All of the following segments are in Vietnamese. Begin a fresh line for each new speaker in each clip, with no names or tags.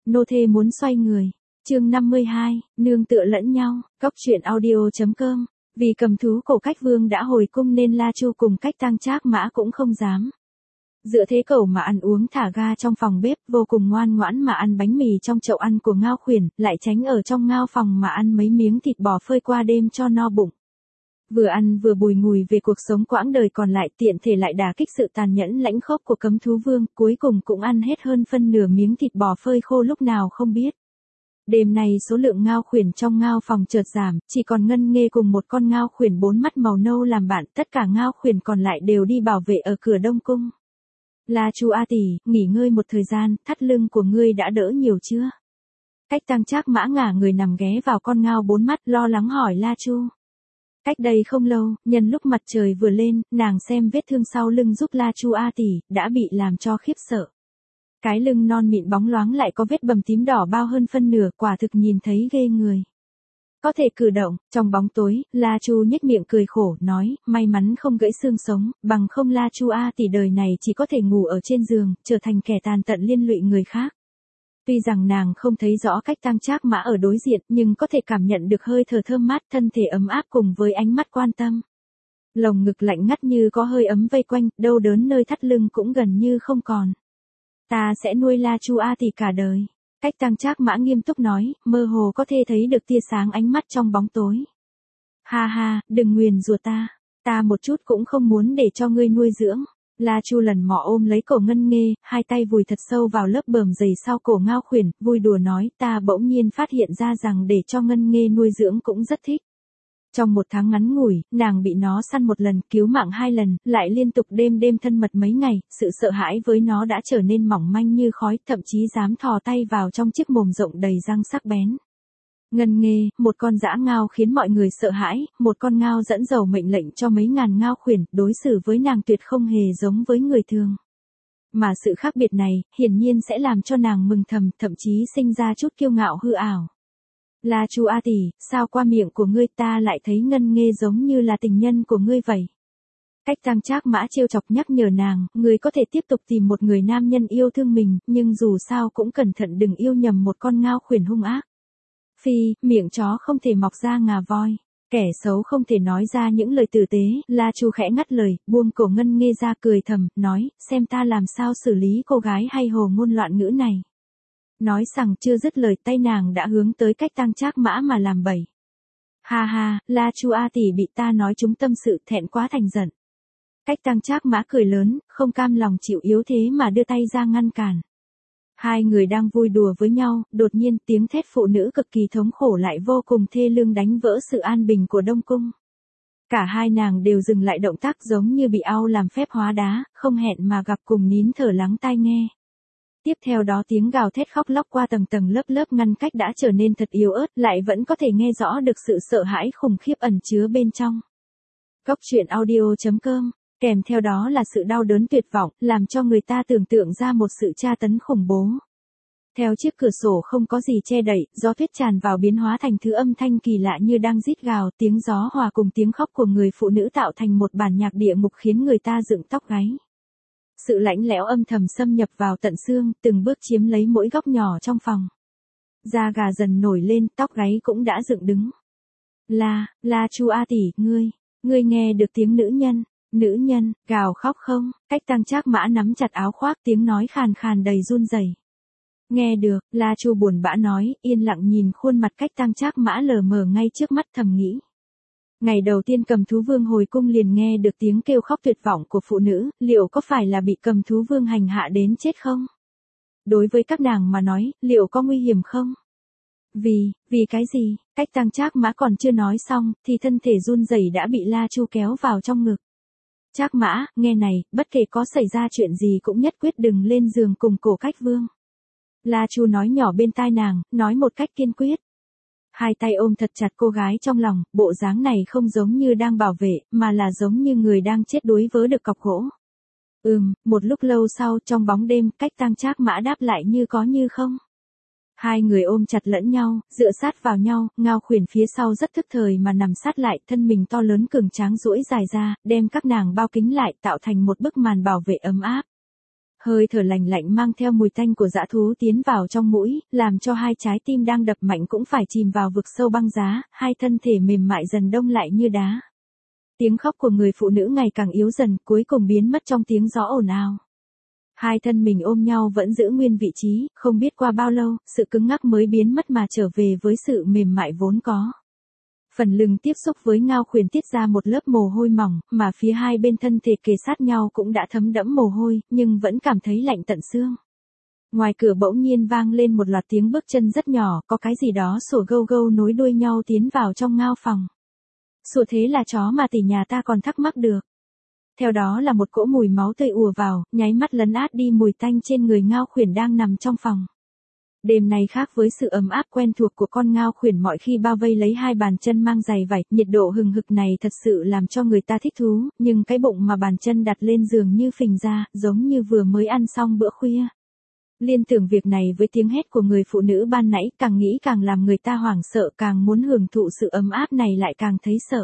nô thê muốn xoay người. Chương 52, nương tựa lẫn nhau, Cốc truyện audio.com. Vì cầm thú cổ Cách Vương đã hồi cung nên La Chu cùng Cách Tang Trác Mã cũng không dám dựa thế cẩu mà ăn uống thả ga trong phòng bếp, vô cùng ngoan ngoãn mà ăn bánh mì trong chậu ăn của Ngao Khuyển, lại tránh ở trong ngao phòng mà ăn mấy miếng thịt bò phơi qua đêm cho no bụng. Vừa ăn vừa bùi ngùi về cuộc sống quãng đời còn lại, tiện thể lại đả kích sự tàn nhẫn lãnh khốc của Cấm Thú Vương, cuối cùng cũng ăn hết hơn phân nửa miếng thịt bò phơi khô lúc nào không biết. Đêm nay số lượng Ngao Khuyển trong ngao phòng chợt giảm, chỉ còn Ngân Nghê cùng một con Ngao Khuyển 4 mắt màu nâu làm bạn, tất cả Ngao Khuyển còn lại đều đi bảo vệ ở cửa Đông Cung. La Chu a tỷ, nghỉ ngơi một thời gian, thắt lưng của ngươi đã đỡ nhiều chưa? Cách Tang Trác Mã ngả người nằm ghé vào con ngao 4 mắt, lo lắng hỏi La Chu. Cách đây không lâu, nhân lúc mặt trời vừa lên, nàng xem vết thương sau lưng giúp La Chu a tỷ, đã bị làm cho khiếp sợ. Cái lưng non mịn bóng loáng lại có vết bầm tím đỏ bao hơn phân nửa, quả thực nhìn thấy ghê người. Có thể cử động, trong bóng tối, La Chu nhếch miệng cười khổ, nói, may mắn không gãy xương sống, bằng không La Chu a tỷ đời này chỉ có thể ngủ ở trên giường, trở thành kẻ tàn tận liên lụy người khác. Tuy rằng nàng không thấy rõ Cách Tang Trác Mã ở đối diện, nhưng có thể cảm nhận được hơi thở thơm mát, thân thể ấm áp cùng với ánh mắt quan tâm. Lồng ngực lạnh ngắt như có hơi ấm vây quanh, đau đớn nơi thắt lưng cũng gần như không còn. Ta sẽ nuôi La Chu a tỷ cả đời. Cách Tang Trác Mã nghiêm túc nói, mơ hồ có thể thấy được tia sáng ánh mắt trong bóng tối. Ha ha, đừng nguyền rủa ta một chút cũng không muốn để cho ngươi nuôi dưỡng. La Chu lần mò ôm lấy cổ Ngân Nghê, hai tay vùi thật sâu vào lớp bờm dày sau cổ Ngao Khuyển, vui đùa nói, ta bỗng nhiên phát hiện ra rằng để cho Ngân Nghê nuôi dưỡng cũng rất thích. Trong một tháng ngắn ngủi, nàng bị nó săn một lần, cứu mạng 2 lần, lại liên tục đêm thân mật mấy ngày, sự sợ hãi với nó đã trở nên mỏng manh như khói, thậm chí dám thò tay vào trong chiếc mồm rộng đầy răng sắc bén. Ngân Nghê, một con dã ngao khiến mọi người sợ hãi, một con ngao dẫn dầu mệnh lệnh cho mấy ngàn Ngao Khuyển, đối xử với nàng tuyệt không hề giống với người thường. Mà sự khác biệt này, hiển nhiên sẽ làm cho nàng mừng thầm, thậm chí sinh ra chút kiêu ngạo hư ảo. La Chu a tỷ, sao qua miệng của ngươi ta lại thấy Ngân Nghê giống như là tình nhân của ngươi vậy? Cách Tang Trác Mã trêu chọc nhắc nhở nàng, ngươi có thể tiếp tục tìm một người nam nhân yêu thương mình, nhưng dù sao cũng cẩn thận đừng yêu nhầm một con Ngao Khuyển hung ác. Phi, miệng chó không thể mọc ra ngà voi, kẻ xấu không thể nói ra những lời tử tế. La Chu khẽ ngắt lời, buông cổ Ngân Nghê ra cười thầm, nói, xem ta làm sao xử lý cô gái hay hồ ngôn loạn ngữ này. Nói rằng chưa dứt lời, tay nàng đã hướng tới Cách Tang Trác Mã mà làm bẩy. Ha ha, La Chu a tỷ bị ta nói trúng tâm sự, thẹn quá thành giận. Cách Tang Trác Mã cười lớn, không cam lòng chịu yếu thế mà đưa tay ra ngăn cản. Hai người đang vui đùa với nhau, đột nhiên tiếng thét phụ nữ cực kỳ thống khổ lại vô cùng thê lương đánh vỡ sự an bình của Đông Cung. Cả hai nàng đều dừng lại động tác giống như bị au làm phép hóa đá, không hẹn mà gặp cùng nín thở lắng tai nghe. Tiếp theo đó tiếng gào thét khóc lóc qua tầng tầng lớp ngăn cách đã trở nên thật yếu ớt, lại vẫn có thể nghe rõ được sự sợ hãi khủng khiếp ẩn chứa bên trong. Cốc truyện audio.com. Kèm theo đó là sự đau đớn tuyệt vọng, làm cho người ta tưởng tượng ra một sự tra tấn khủng bố. Theo chiếc cửa sổ không có gì che đậy, gió tuyết tràn vào biến hóa thành thứ âm thanh kỳ lạ như đang rít gào, tiếng gió hòa cùng tiếng khóc của người phụ nữ tạo thành một bản nhạc địa ngục khiến người ta dựng tóc gáy. Sự lạnh lẽo âm thầm xâm nhập vào tận xương, từng bước chiếm lấy mỗi góc nhỏ trong phòng. Da gà dần nổi lên, tóc gáy cũng đã dựng đứng. La Chu a tỷ, ngươi nghe được tiếng nữ nhân, gào khóc không? Cách Tang Trác Mã nắm chặt áo khoác, tiếng nói khàn khàn đầy run rẩy. Nghe được, La Chu buồn bã nói, yên lặng nhìn khuôn mặt Cách Tang Trác Mã lờ mờ ngay trước mắt thầm nghĩ. Ngày đầu tiên Cầm Thú Vương hồi cung liền nghe được tiếng kêu khóc tuyệt vọng của phụ nữ, liệu có phải là bị Cầm Thú Vương hành hạ đến chết không? Đối với các nàng mà nói, liệu có nguy hiểm không? Vì cái gì? Cách Tang Trác Mã còn chưa nói xong, thì thân thể run rẩy đã bị La Chu kéo vào trong ngực. Trác Mã, nghe này, bất kể có xảy ra chuyện gì cũng nhất quyết đừng lên giường cùng cổ Cách Vương. La Chu nói nhỏ bên tai nàng, nói một cách kiên quyết. Hai tay ôm thật chặt cô gái trong lòng, bộ dáng này không giống như đang bảo vệ, mà là giống như người đang chết đuối vớ được cọc gỗ. Một lúc lâu sau trong bóng đêm, Cách Tang Trác Mã đáp lại như có như không. Hai người ôm chặt lẫn nhau, dựa sát vào nhau, Ngao Khuyển phía sau rất thức thời mà nằm sát lại, thân mình to lớn cường tráng duỗi dài ra, đem các nàng bao kín lại tạo thành một bức màn bảo vệ ấm áp. Hơi thở lành lạnh mang theo mùi tanh của dã thú tiến vào trong mũi, làm cho hai trái tim đang đập mạnh cũng phải chìm vào vực sâu băng giá, hai thân thể mềm mại dần đông lại như đá. Tiếng khóc của người phụ nữ ngày càng yếu dần, cuối cùng biến mất trong tiếng gió ồn ào. Hai thân mình ôm nhau vẫn giữ nguyên vị trí, không biết qua bao lâu, sự cứng ngắc mới biến mất mà trở về với sự mềm mại vốn có. Phần lưng tiếp xúc với ngao khuyển tiết ra một lớp mồ hôi mỏng, mà phía hai bên thân thể kề sát nhau cũng đã thấm đẫm mồ hôi, nhưng vẫn cảm thấy lạnh tận xương. Ngoài cửa bỗng nhiên vang lên một loạt tiếng bước chân rất nhỏ, có cái gì đó sủa gâu gâu nối đuôi nhau tiến vào trong ngao phòng. Sủa thế là chó mà tỷ nhà ta còn thắc mắc được. Theo đó là một cỗ mùi máu tươi ùa vào, nháy mắt lấn át đi mùi tanh trên người ngao khuyển đang nằm trong phòng. Đêm này khác với sự ấm áp quen thuộc của con ngao khuyển mọi khi bao vây lấy hai bàn chân mang giày vải, nhiệt độ hừng hực này thật sự làm cho người ta thích thú, nhưng cái bụng mà bàn chân đặt lên giường như phình ra, giống như vừa mới ăn xong bữa khuya. Liên tưởng việc này với tiếng hét của người phụ nữ ban nãy, càng nghĩ càng làm người ta hoảng sợ, càng muốn hưởng thụ sự ấm áp này lại càng thấy sợ.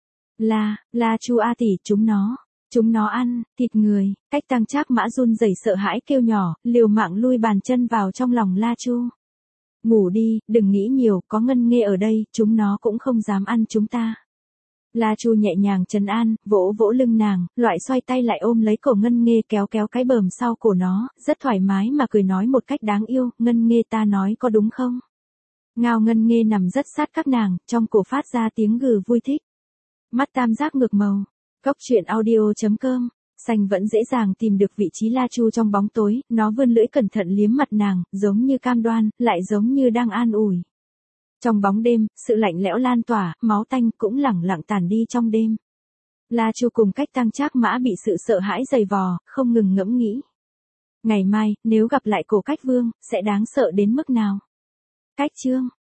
La Chu A tỷ, chúng nó ăn thịt người. Cách Tăng Trác Mã run rẩy sợ hãi kêu nhỏ, liều mạng lui bàn chân vào trong lòng La Chu. Ngủ đi, đừng nghĩ nhiều, có Ngân Nghê ở đây, chúng nó cũng không dám ăn chúng ta. La Chu nhẹ nhàng trấn an, vỗ vỗ lưng nàng, loại xoay tay lại ôm lấy cổ Ngân Nghê kéo kéo cái bờm sau cổ nó, rất thoải mái mà cười nói một cách đáng yêu, Ngân Nghê ta nói có đúng không? Ngao Ngân Nghê nằm rất sát các nàng, trong cổ phát ra tiếng gừ vui thích. Mắt tam giác ngược màu. Cốc truyện audio.com. Xanh vẫn dễ dàng tìm được vị trí La Chu trong bóng tối, nó vươn lưỡi cẩn thận liếm mặt nàng, giống như cam đoan, lại giống như đang an ủi. Trong bóng đêm, sự lạnh lẽo lan tỏa, máu tanh cũng lẳng lặng tàn đi trong đêm. La Chu cùng Cách Tăng Trác Mã bị sự sợ hãi dày vò, không ngừng ngẫm nghĩ. Ngày mai, nếu gặp lại Cổ Cách Vương, sẽ đáng sợ đến mức nào? Cách chương